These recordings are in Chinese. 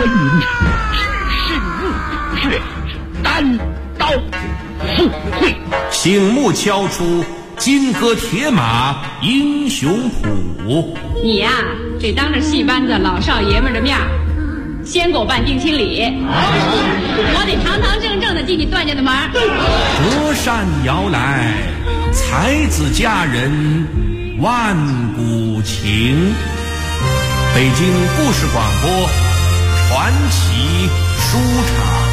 关云只是怒血，单刀赴会。 醒目敲出金戈铁马英雄谱。 你呀，这当着戏班子老少爷们的面，先给我办定亲礼，我得堂堂正正的进你段家的门。 隔山摇来，才子佳人万古情。北京故事广播传奇书场。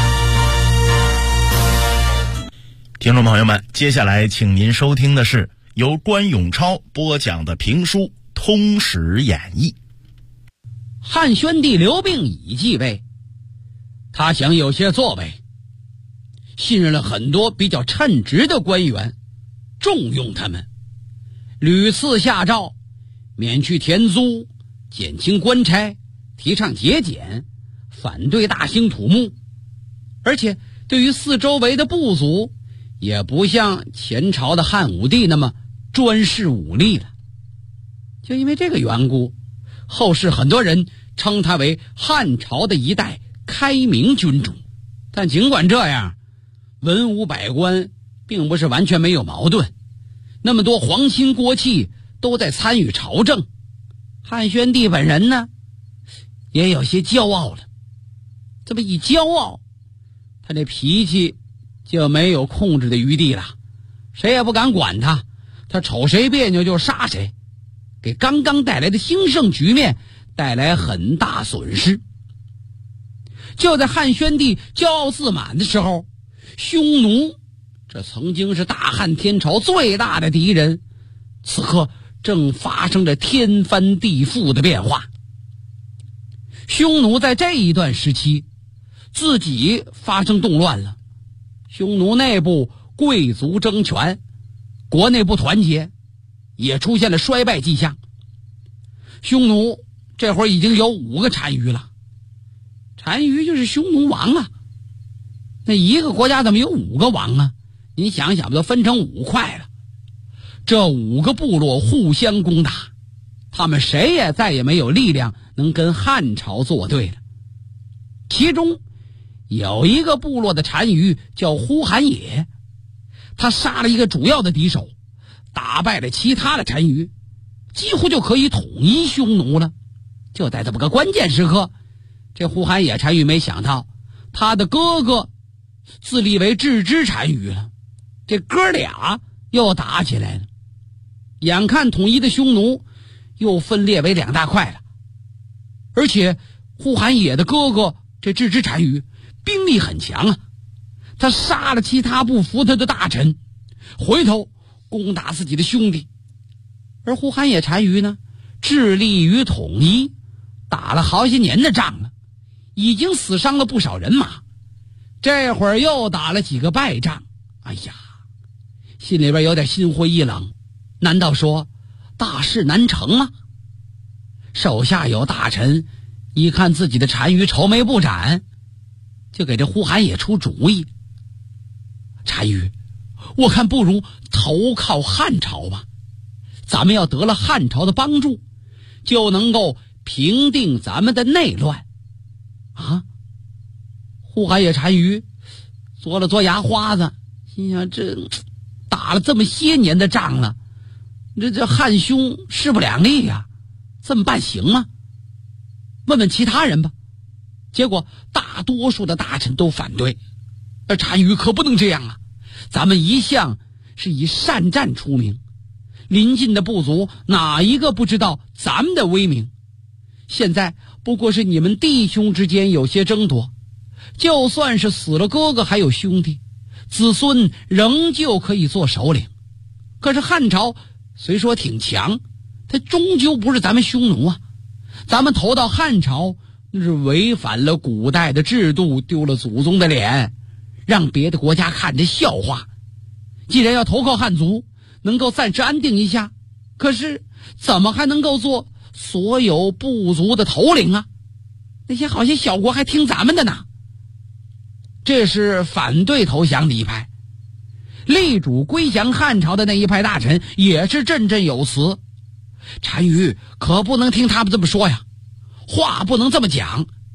听众朋友们，接下来请您收听的是由关永超播讲的评书《通史演义》。 汉宣帝刘病已继位，他想有些作为，信任了很多比较称职的官员，重用他们，屡次下诏免去田租，减轻官差，提倡节俭，反对大兴土木，而且对于四周围的部族也不像前朝的汉武帝那么专事武力了。就因为这个缘故，后世很多人称他为汉朝的一代开明君主。但尽管这样，文武百官并不是完全没有矛盾，那么多皇亲国戚都在参与朝政，汉宣帝本人呢也有些骄傲了。这么一骄傲，他这脾气就没有控制的余地了，谁也不敢管他，他瞅谁别扭就杀谁，给刚刚带来的兴盛局面带来很大损失。就在汉宣帝骄傲自满的时候，匈奴这曾经是大汉天朝最大的敌人，此刻正发生着天翻地覆的变化。匈奴在这一段时期自己发生动乱了，匈奴内部贵族争权，国内不团结，也出现了衰败迹象。匈奴这会儿已经有5个单于了，单于就是匈奴王啊。那一个国家怎么有5个王啊？您想想，都分成5块了。这5个部落互相攻打，他们谁也再也没有力量能跟汉朝作对了。其中有一个部落的单于叫呼韩野，他杀了一个主要的敌手，打败了其他的单于，几乎就可以统一匈奴了。就在这么个关键时刻，这呼韩野单于没想到他的哥哥自立为郅支单于了，这哥俩又打起来了。眼看统一的匈奴又分裂为2大块了，而且呼韩野的哥哥这郅支单于兵力很强啊，他杀了其他不服他的大臣，回头攻打自己的兄弟。而呼韩野单于呢，致力于统一，打了好些年的仗了，已经死伤了不少人马，这会儿又打了几个败仗，哎呀，心里边有点心灰意冷。难道说大事难成吗？手下有大臣一看自己的单于愁眉不展，就给这呼韩野出主意。单于，我看不如投靠汉朝吧，咱们要得了汉朝的帮助，就能够平定咱们的内乱啊！呼韩野单于嘬了嘬牙花子，心想这打了这么些年的仗了，这汉匈势不两立呀，这么办行吗？问问其他人吧。结果大多数的大臣都反对，而单于可不能这样啊！咱们一向是以善战出名，邻近的部族哪一个不知道咱们的威名？现在不过是你们弟兄之间有些争夺，就算是死了哥哥还有兄弟，子孙仍旧可以做首领。可是汉朝虽说挺强，它终究不是咱们匈奴啊！咱们投到汉朝，那是违反了古代的制度，丢了祖宗的脸，让别的国家看着笑话。既然要投靠汉族，能够暂时安定一下，可是怎么还能够做所有部族的头领啊？那些好些小国还听咱们的呢。这是反对投降的一派，力主归降汉朝的那一派大臣也是振振有词。单于可不能听他们这么说呀，话不能这么讲，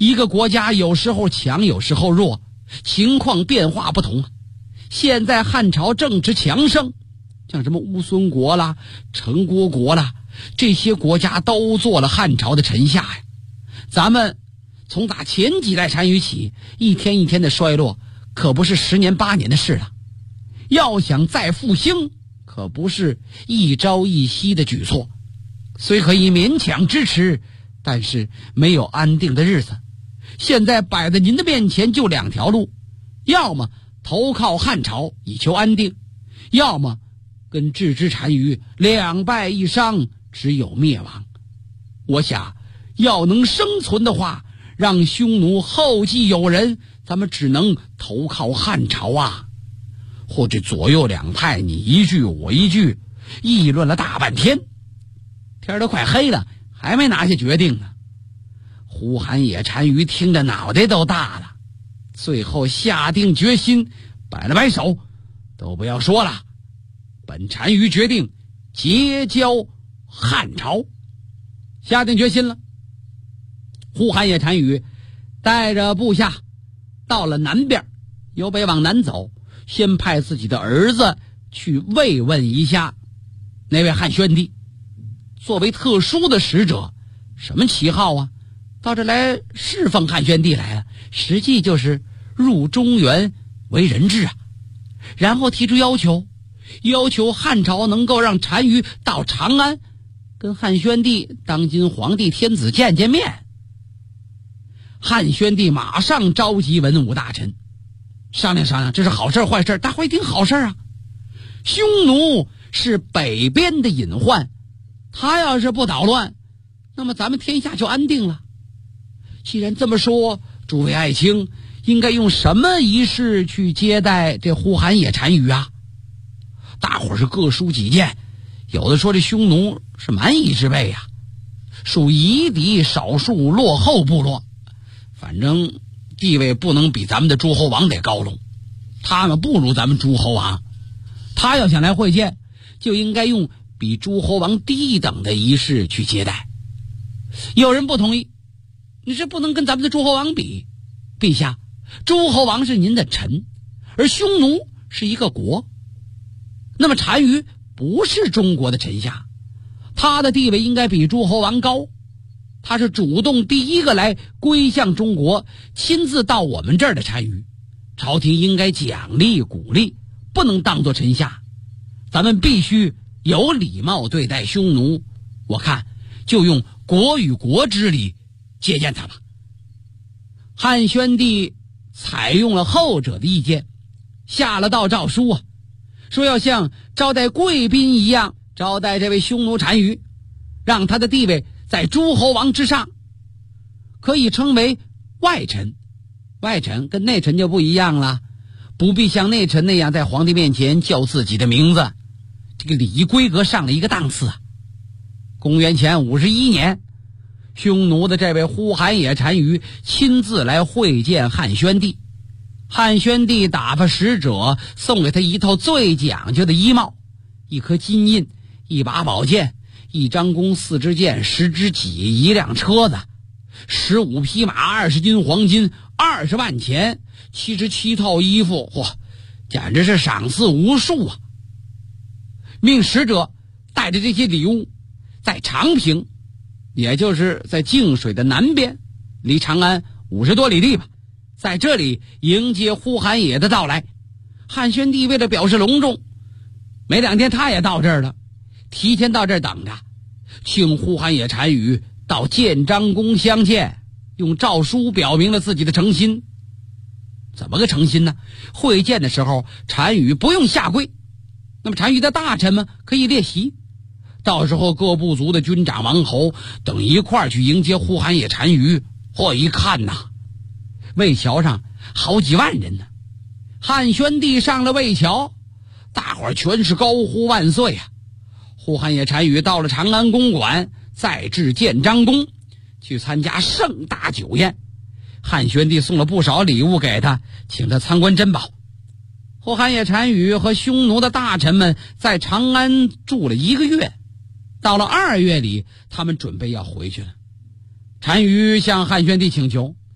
一个国家有时候强，有时候弱，情况变化不同。现在汉朝正值强盛，像什么乌孙国啦、陈国国啦，这些国家都做了汉朝的臣下呀。咱们从打前几代单于起，一天一天的衰落，可不是10年8年的事了。要想再复兴，可不是一朝一夕的举措。虽可以勉强支持，但是没有安定的日子。现在摆在您的面前就2条路，要么投靠汉朝以求安定，要么跟郅支单于2败1伤，只有灭亡。我想要能生存的话，让匈奴后继有人，咱们只能投靠汉朝啊。或者左右两派你一句我一句，议论了大半天，天都快黑了，还没拿下决定呢。呼韩野单于听着脑袋都大了，最后下定决心，摆了摆手，都不要说了，本单于决定结交汉朝。下定决心了，呼韩野单于带着部下到了南边，由北往南走，先派自己的儿子去慰问一下那位汉宣帝，作为特殊的使者。什么旗号啊？到这来侍奉汉宣帝来了，实际就是入中原为人质啊。然后提出要求汉朝能够让单于到长安跟汉宣帝当今皇帝天子见见面。汉宣帝马上召集文武大臣商量商量，这是好事坏事？大伙一听好事啊！匈奴是北边的隐患，他要是不捣乱，那么咱们天下就安定了。既然这么说，诸位爱卿应该用什么仪式去接待这呼韩野单于啊？大伙是各抒己见，有的说这匈奴是蛮夷之辈啊，属夷狄少数落后部落，反正地位不能比咱们的诸侯王得高隆，他们不如咱们诸侯王。他要想来会见，就应该用比诸侯王低等的仪式去接待。有人不同意，你这不能跟咱们的诸侯王比。陛下，诸侯王是您的臣，而匈奴是一个国，那么单于不是中国的臣下，他的地位应该比诸侯王高。他是主动第一个来归向中国，亲自到我们这儿的单于，朝廷应该奖励鼓励，不能当作臣下。咱们必须有礼貌对待匈奴，我看就用国与国之礼接见他吧。汉宣帝采用了后者的意见，下了道诏书啊，说要像招待贵宾一样招待这位匈奴单于，让他的地位在诸侯王之上，可以称为外臣。外臣跟内臣就不一样了，不必像内臣那样在皇帝面前叫自己的名字，这个礼仪规格上了一个档次啊。公元前51年，匈奴的这位呼韩野单于亲自来会见汉宣帝，汉宣帝打发使者送给他一套最讲究的衣帽，一颗金印，一把宝剑，一张弓，4支箭，10支戟，一辆车子，15匹马，20斤黄金，20万钱，77套衣服，嚯，简直是赏赐无数啊！命使者带着这些礼物，在长平，也就是在泾水的南边，离长安50多里地吧，在这里迎接呼韩野的到来。汉宣帝为了表示隆重，没2天他也到这儿了，提前到这儿等着，请呼韩野单于到建章宫相见，用诏书表明了自己的诚心。怎么个诚心呢？会见的时候，单于不用下跪，那么单于的大臣们可以列席，到时候各部族的军长王侯等一块儿去迎接呼韩野单于。一看呐，魏桥上好几万人呢。汉宣帝上了魏桥，大伙儿全是高呼万岁啊！呼韩野单于到了长安公馆，再至建章宫去参加盛大酒宴。汉宣帝送了不少礼物给他，请他参观珍宝。呼韩野单于和匈奴的大臣们在长安住了1个月，到了2月里，他们准备要回去了。单于向汉宣帝请求，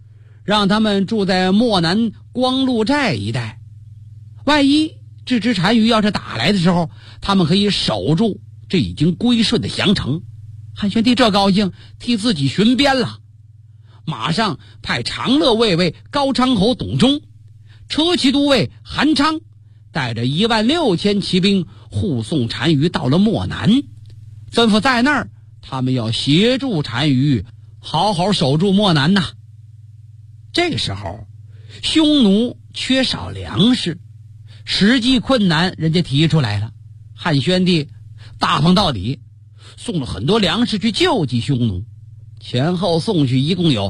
让他们住在漠南光禄寨一带，万一郅支单于要是打来的时候，他们可以守住这已经归顺的降城。汉宣帝这高兴，替自己巡边了，马上派长乐卫尉高昌侯董忠、车骑都尉韩昌带着16000骑兵护送单于到了漠南，吩咐在那儿他们要协助单于好好守住漠南呐。这个时候匈奴缺少粮食，实际困难人家提出来了，汉宣帝大方到底，送了很多粮食去救济匈奴，前后送去一共有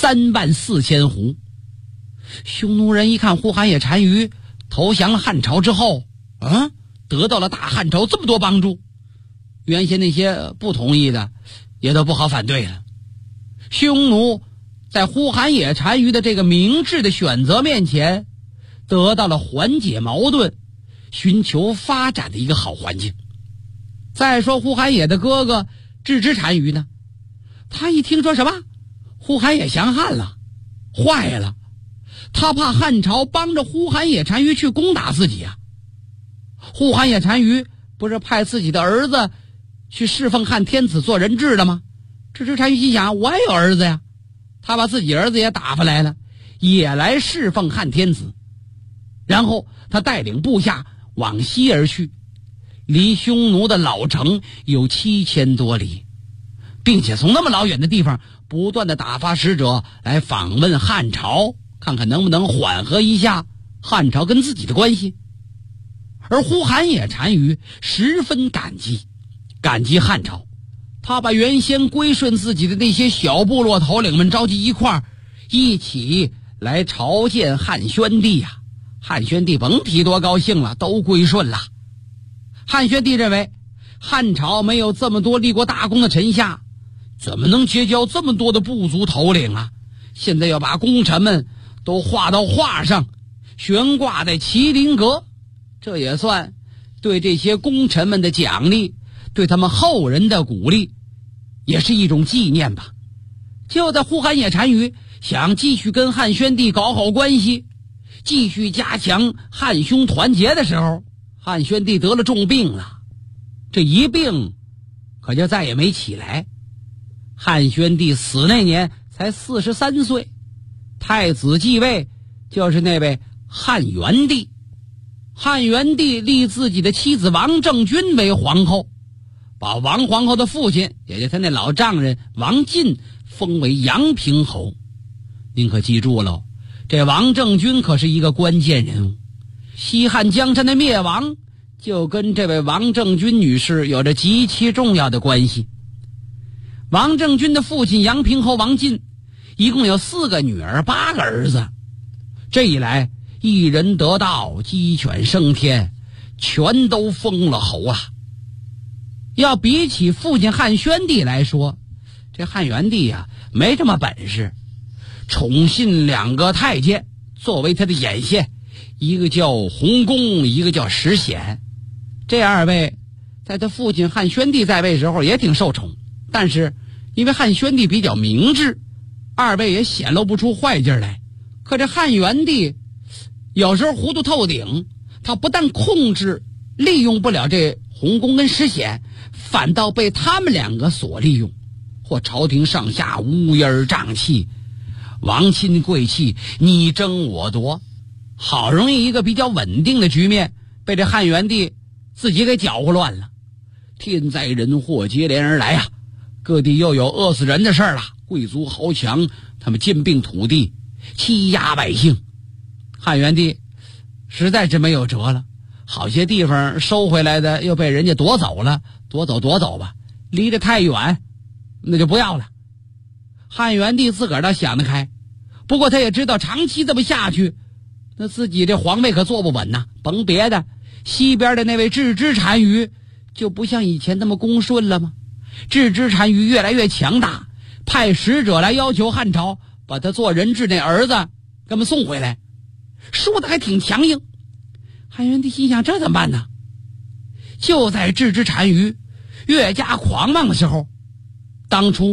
34000斛。匈奴人一看呼韩邪单于投降了汉朝之后得到了大汉朝这么多帮助，原先那些不同意的也都不好反对了。匈奴在呼韩邪单于的这个明智的选择面前，得到了缓解矛盾、寻求发展的一个好环境。再说呼韩邪的哥哥郅支单于呢，他一听说什么呼韩邪降汉了，坏了，他怕汉朝帮着呼韩邪单于去攻打自己啊。呼韩邪单于不是派自己的儿子去侍奉汉天子做人质了吗？郅支单于心想，我也有儿子呀，他把自己儿子也打发来了，也来侍奉汉天子。然后他带领部下往西而去，离匈奴的老城有7000多里，并且从那么老远的地方不断的打发使者来访问汉朝，看看能不能缓和一下汉朝跟自己的关系。而呼韩邪单于十分感激汉朝，他把原先归顺自己的那些小部落头领们召集一块儿，一起来朝见汉宣帝呀。汉宣帝甭提多高兴了，都归顺了。汉宣帝认为汉朝没有这么多立过大功的臣下，怎么能结交这么多的部族头领啊？现在要把功臣们都画到画上，悬挂在麒麟阁，这也算对这些功臣们的奖励，对他们后人的鼓励，也是一种纪念吧。就在呼韩邪单于想继续跟汉宣帝搞好关系，继续加强汉匈团结的时候，汉宣帝得了重病了，这一病可就再也没起来。汉宣帝死那年才43岁，太子继位就是那位汉元帝。汉元帝立自己的妻子王政君为皇后，把王皇后的父亲，也就是他那老丈人王进封为阳平侯。您可记住了，这王政君可是一个关键人物，西汉江山的灭亡就跟这位王政君女士有着极其重要的关系。王政君的父亲阳平侯王进一共有4个女儿8个儿子，这一来一人得道，鸡犬升天，全都封了侯了。要比起父亲汉宣帝来说，这汉元帝呀没这么本事，宠信2个太监作为他的眼线，一个叫洪公，一个叫石显。这2位在他父亲汉宣帝在位时候也挺受宠，但是因为汉宣帝比较明智，2位也显露不出坏劲来。可这汉元帝有时候糊涂透顶，他不但控制利用不了这洪公跟石显，反倒被他们2个所利用，或朝廷上下乌烟瘴气，王亲贵戚你争我夺，好容易一个比较稳定的局面被这汉元帝自己给搅和乱了。天灾人祸接连而来啊，各地又有饿死人的事儿了，贵族豪强他们兼并土地，欺压百姓。汉元帝实在是没有辙了，好些地方收回来的又被人家夺走了，夺走吧，离得太远那就不要了。汉元帝自个儿倒想得开，不过他也知道长期这么下去，那自己这皇位可坐不稳呐。甭别的，西边的那位郅支单于就不像以前那么恭顺了吗？郅支单于越来越强大，派使者来要求汉朝把他做人质那儿子给他们送回来，说的还挺强硬。汉元帝心想，这怎么办呢？就在郅支单于越加狂妄的时候，当初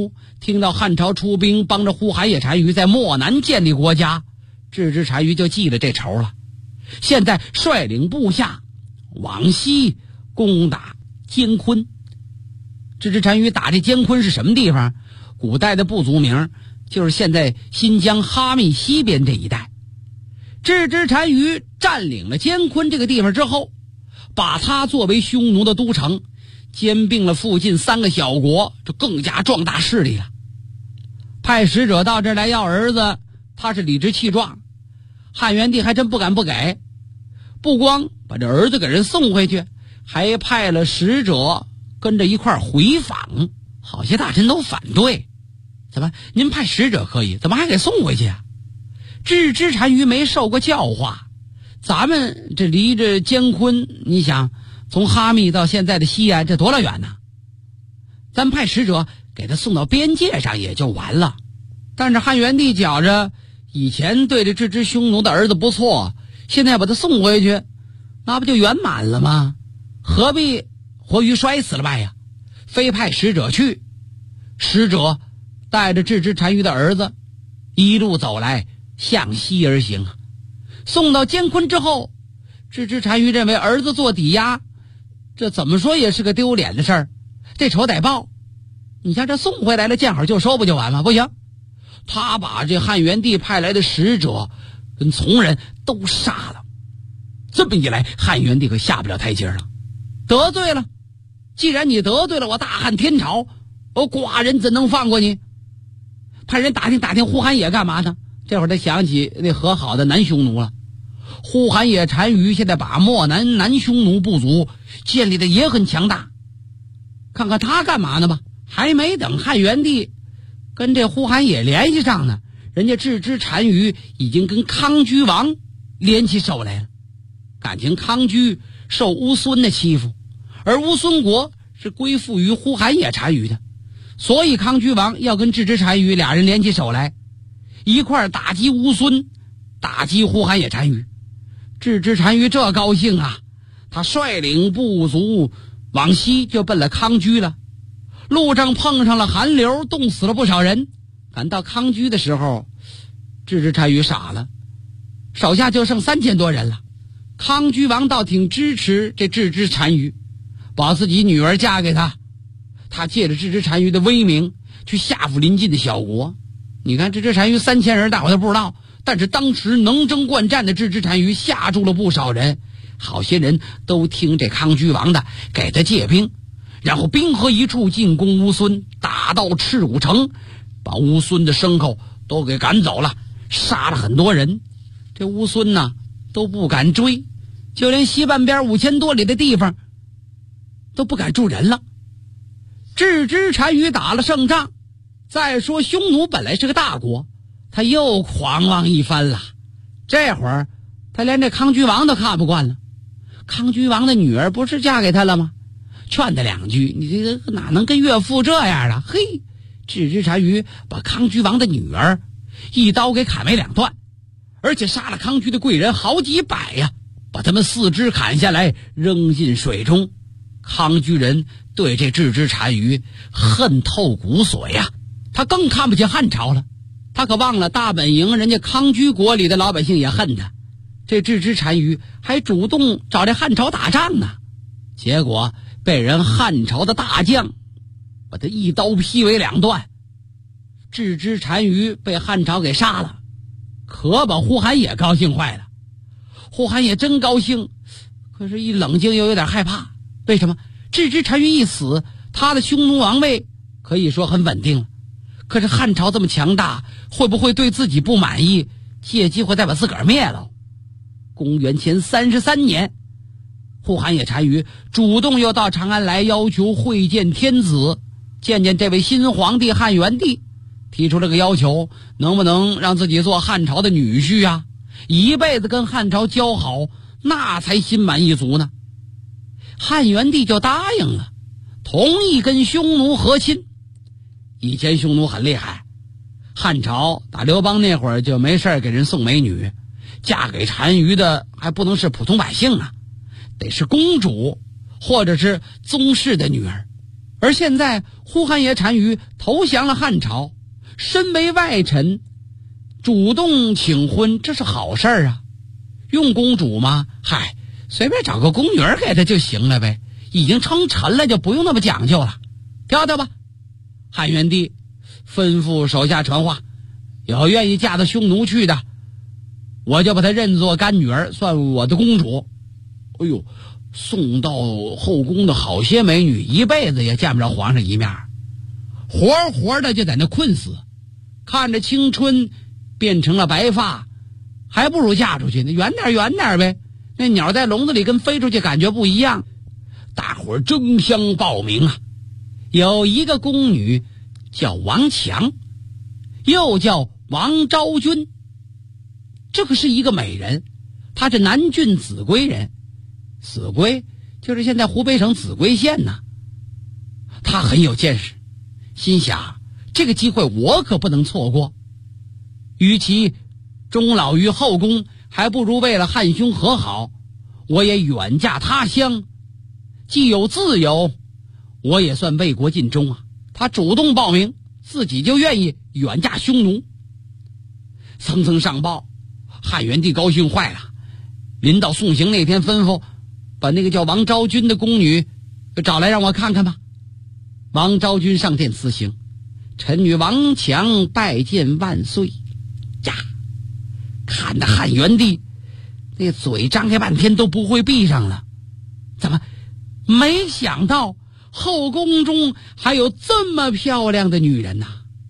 听到汉朝出兵帮着呼韩野单于在漠南建立国家，郅支单于就记了这仇了。现在率领部下往西攻打监昆。郅支单于打这监昆是什么地方？古代的部族名，就是现在新疆哈密西边这一带。郅支单于占领了监昆这个地方之后，把它作为匈奴的都城，兼并了附近3个小国，就更加壮大势力了。派使者到这儿来要儿子，他是理直气壮。汉元帝还真不敢不给，不光把这儿子给人送回去，还派了使者跟着一块回访。好些大臣都反对，怎么您派使者可以，怎么还给送回去啊？郅支单于没受过教化，咱们这离着监昆，你想从哈密到现在的西安，这多老远呢？咱派使者给他送到边界上也就完了。但是汉元帝觉着以前对这支匈奴的儿子不错，现在把他送回去，那不就圆满了吗？何必活鱼摔死了吧呀？非派使者去。使者带着郅支单于的儿子一路走来，向西而行。送到监昆之后，郅支单于认为儿子做抵押，这怎么说也是个丢脸的事儿，这仇得报。你像这送回来了，见好就收不就完吗？不行，他把这汉元帝派来的使者跟从人都杀了。这么一来，汉元帝可下不了台阶了，得罪了。既然你得罪了我大汉天朝，我寡人怎能放过你？派人打听呼韩野干嘛呢？这会儿他想起那和好的南匈奴了。呼韩野单于现在把漠南南匈奴部族建立的也很强大，看看他干嘛呢吧。还没等汉元帝跟这呼韩野联系上呢，人家郅支单于已经跟康居王联起手来了。感情康居受乌孙的欺负，而乌孙国是归附于呼韩野单于的，所以康居王要跟郅支单于俩人联起手来，一块打击乌孙，打击呼韩野单于。郅支单于这高兴啊，他率领部族往西就奔了康居了。路上碰上了寒流，冻死了不少人。赶到康居的时候，郅支单于傻了，手下就剩3000多人了。康居王倒挺支持这郅支单于，把自己女儿嫁给他。他借着郅支单于的威名去吓唬邻近的小国。你看郅支单于3000人，大伙都不知道，但是当时能征惯战的郅支单于吓住了不少人，好些人都听这康居王的，给他借兵，然后兵合一处进攻乌孙，打到赤武城，把乌孙的牲口都给赶走了，杀了很多人。这乌孙呢都不敢追，就连西半边5000多里的地方都不敢住人了。郅支单于打了胜仗，再说匈奴本来是个大国，他又狂妄一番了。这会儿他连这康居王都看不惯了。康居王的女儿不是嫁给他了吗？劝他2句，你这个哪能跟岳父这样啊？嘿，郅支单于把康居王的女儿一刀给砍为2段，而且杀了康居的贵人好几百呀，把他们4肢砍下来扔进水中。康居人对这郅支单于恨透骨髓呀，他更看不起汉朝了。他可忘了大本营人家康居国里的老百姓也恨他，这郅支单于还主动找这汉朝打仗呢，结果被人汉朝的大将把他一刀劈为2段。郅支单于被汉朝给杀了，可把呼韩野高兴坏了。呼韩野真高兴，可是一冷静又有点害怕。为什么？郅支单于一死，他的匈奴王位可以说很稳定了，可是汉朝这么强大，会不会对自己不满意，借机会再把自个儿灭了？公元前33年，呼韩野单于主动又到长安来，要求会见天子，见这位新皇帝汉元帝，提出了个要求，能不能让自己做汉朝的女婿啊？一辈子跟汉朝交好，那才心满意足呢。汉元帝就答应了，同意跟匈奴和亲。以前匈奴很厉害，汉朝打刘邦那会儿就没事给人送美女，嫁给单于的还不能是普通百姓啊，得是公主或者是宗室的女儿。而现在呼韩邪单于投降了汉朝，身为外臣，主动请婚，这是好事啊。用公主吗？嗨，随便找个宫女给他就行了呗，已经称臣了，就不用那么讲究了。挑挑吧。汉元帝吩咐手下传话，有愿意嫁到匈奴去的，我就把她认作干女儿，算我的公主。哎呦，送到后宫的好些美女一辈子也见不着皇上一面，活活的就在那困死，看着青春变成了白发，还不如嫁出去呢，远点呗。那鸟在笼子里跟飞出去感觉不一样。大伙儿争相报名啊。有一个宫女叫王强，又叫王昭君，这个是一个美人，她是南郡秭归人，秭归就是现在湖北省秭归县呐。她很有见识，心想这个机会我可不能错过，与其终老于后宫，还不如为了汉兄和好，我也远嫁他乡，既有自由，我也算为国尽忠啊。他主动报名，自己就愿意远嫁匈奴。层层上报，汉元帝高兴坏了，临到送行那天吩咐把那个叫王昭君的宫女找来让我看看吧。王昭君上殿辞行，臣女王强拜见万岁呀。看得汉元帝那嘴张开半天都不会闭上了，怎么没想到后宫中还有这么漂亮的女人呐！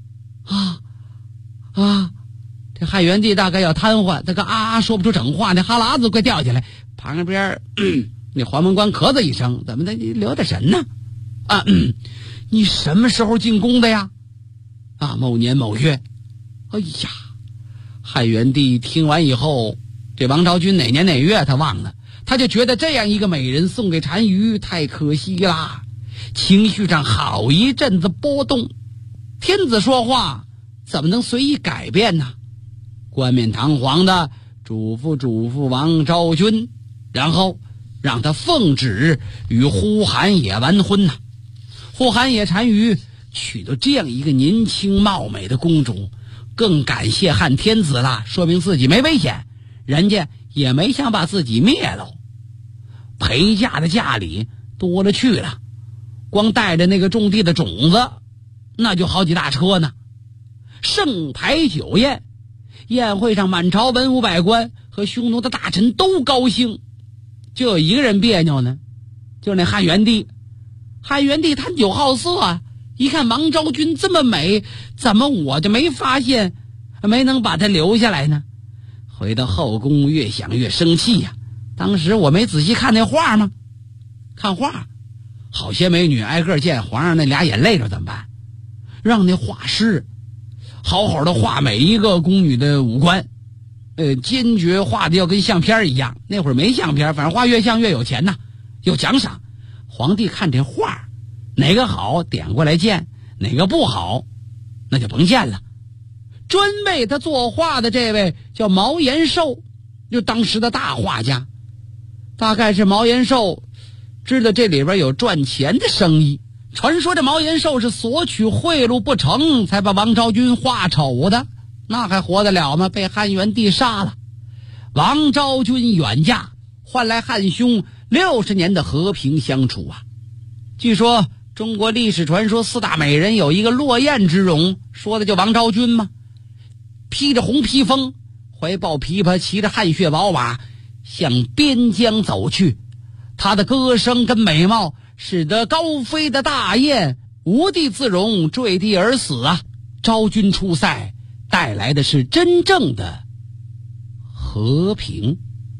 这汉元帝大概要瘫痪，这个说不出整话，那哈喇子快掉下来。旁边那黄门官咳嗽一声，怎么的？你留点神呢？你什么时候进宫的呀？某年某月。哎呀，汉元帝听完以后，这王昭君哪年哪月他忘了，他就觉得这样一个美人送给单于太可惜啦，情绪上好一阵子波动。天子说话怎么能随意改变呢？冠冕堂皇的嘱咐王昭君，然后让他奉旨与呼韩邪完婚呐。呼韩邪单于娶到这样一个年轻貌美的公主，更感谢汉天子了，说明自己没危险，人家也没想把自己灭了。陪嫁的嫁礼多了去了，光带着那个种地的种子那就好几大车呢。盛台酒宴，宴会上满朝文武百官和匈奴的大臣都高兴，就有一个人别扭呢，就是那汉元帝。汉元帝贪酒好色啊，一看王昭君这么美，怎么我就没发现，没能把她留下来呢？回到后宫越想越生气呀。当时我没仔细看那画吗？看画，好些美女挨个见皇上那俩眼泪着怎么办？让那画师好好的画每一个宫女的五官，坚决画的要跟相片一样。那会儿没相片，反正画越像越有钱呐，有奖赏。皇帝看这画哪个好点过来见，哪个不好那就甭见了。专为他作画的这位叫毛延寿，就当时的大画家。大概是毛延寿知道这里边有赚钱的生意，传说这毛延寿是索取贿赂不成才把王昭君画丑的，那还活得了吗？被汉元帝杀了。王昭君远嫁，换来汉兄60年的和平相处啊。据说中国历史传说4大美人有一个落雁之容，说的就王昭君嘛。披着红披风，怀抱琵琶，骑着汗血宝马向边疆走去。她的歌声跟美貌使得高飞的大雁无地自容，坠地而死啊。昭君出塞带来的是真正的和平。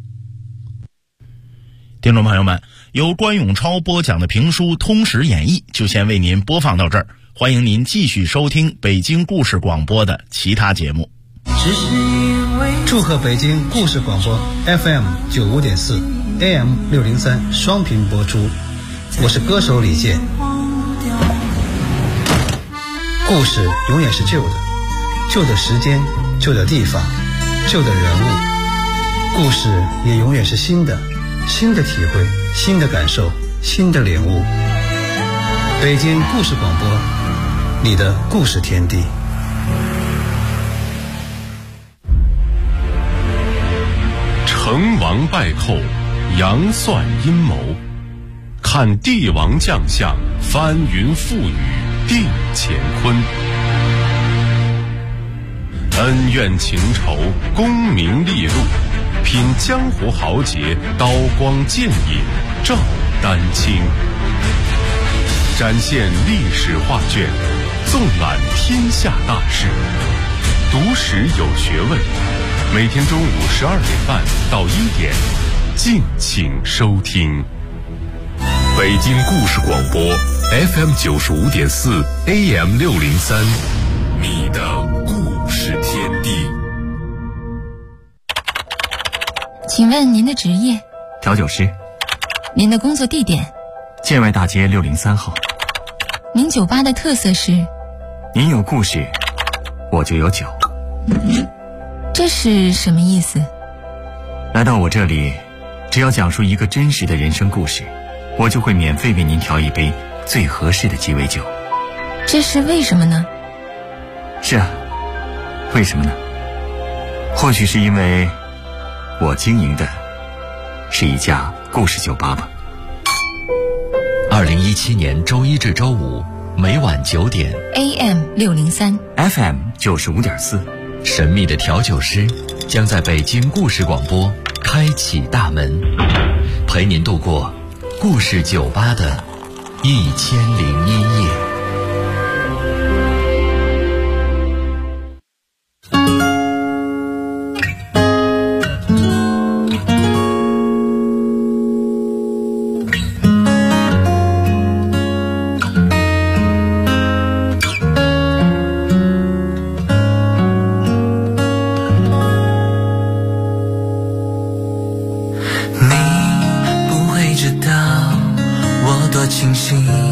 听众朋友们，由关永超播讲的评书《通史演义》就先为您播放到这儿，欢迎您继续收听北京故事广播的其他节目。 祝贺北京故事广播 FM 95.4 AM 603双频播出，我是歌手李健。故事永远是旧的，旧的时间，旧的地方，旧的人物。故事也永远是新的，新的体会，新的感受，新的领悟。北京故事广播你的故事天地。 成王败寇，杨算阴谋，看帝王将相，翻云覆雨，定乾坤。恩怨情仇，功名利禄，品江湖豪杰，刀光剑影，照丹青。展现历史画卷，纵览天下大事，读史有学问。每天中午12点半到1点，敬请收听。北京故事广播 FM 95.4 AM 603，你的故事天地。 请问您的职业？ 调酒师。 您的工作地点？ 建外大街603号。 您酒吧的特色是？ 您有故事，我就有酒。 这是什么意思？ 来到我这里，只要讲述一个真实的人生故事，我就会免费为您调一杯最合适的鸡尾酒。 这是为什么呢？ 是啊，为什么呢？或许是因为我经营的是一家故事酒吧吧。 2017年周一至周五每晚9点 AM 603 FM 95.4， 神秘的调酒师将在北京故事广播开启大门，陪您度过故事酒吧的1001夜。 清醒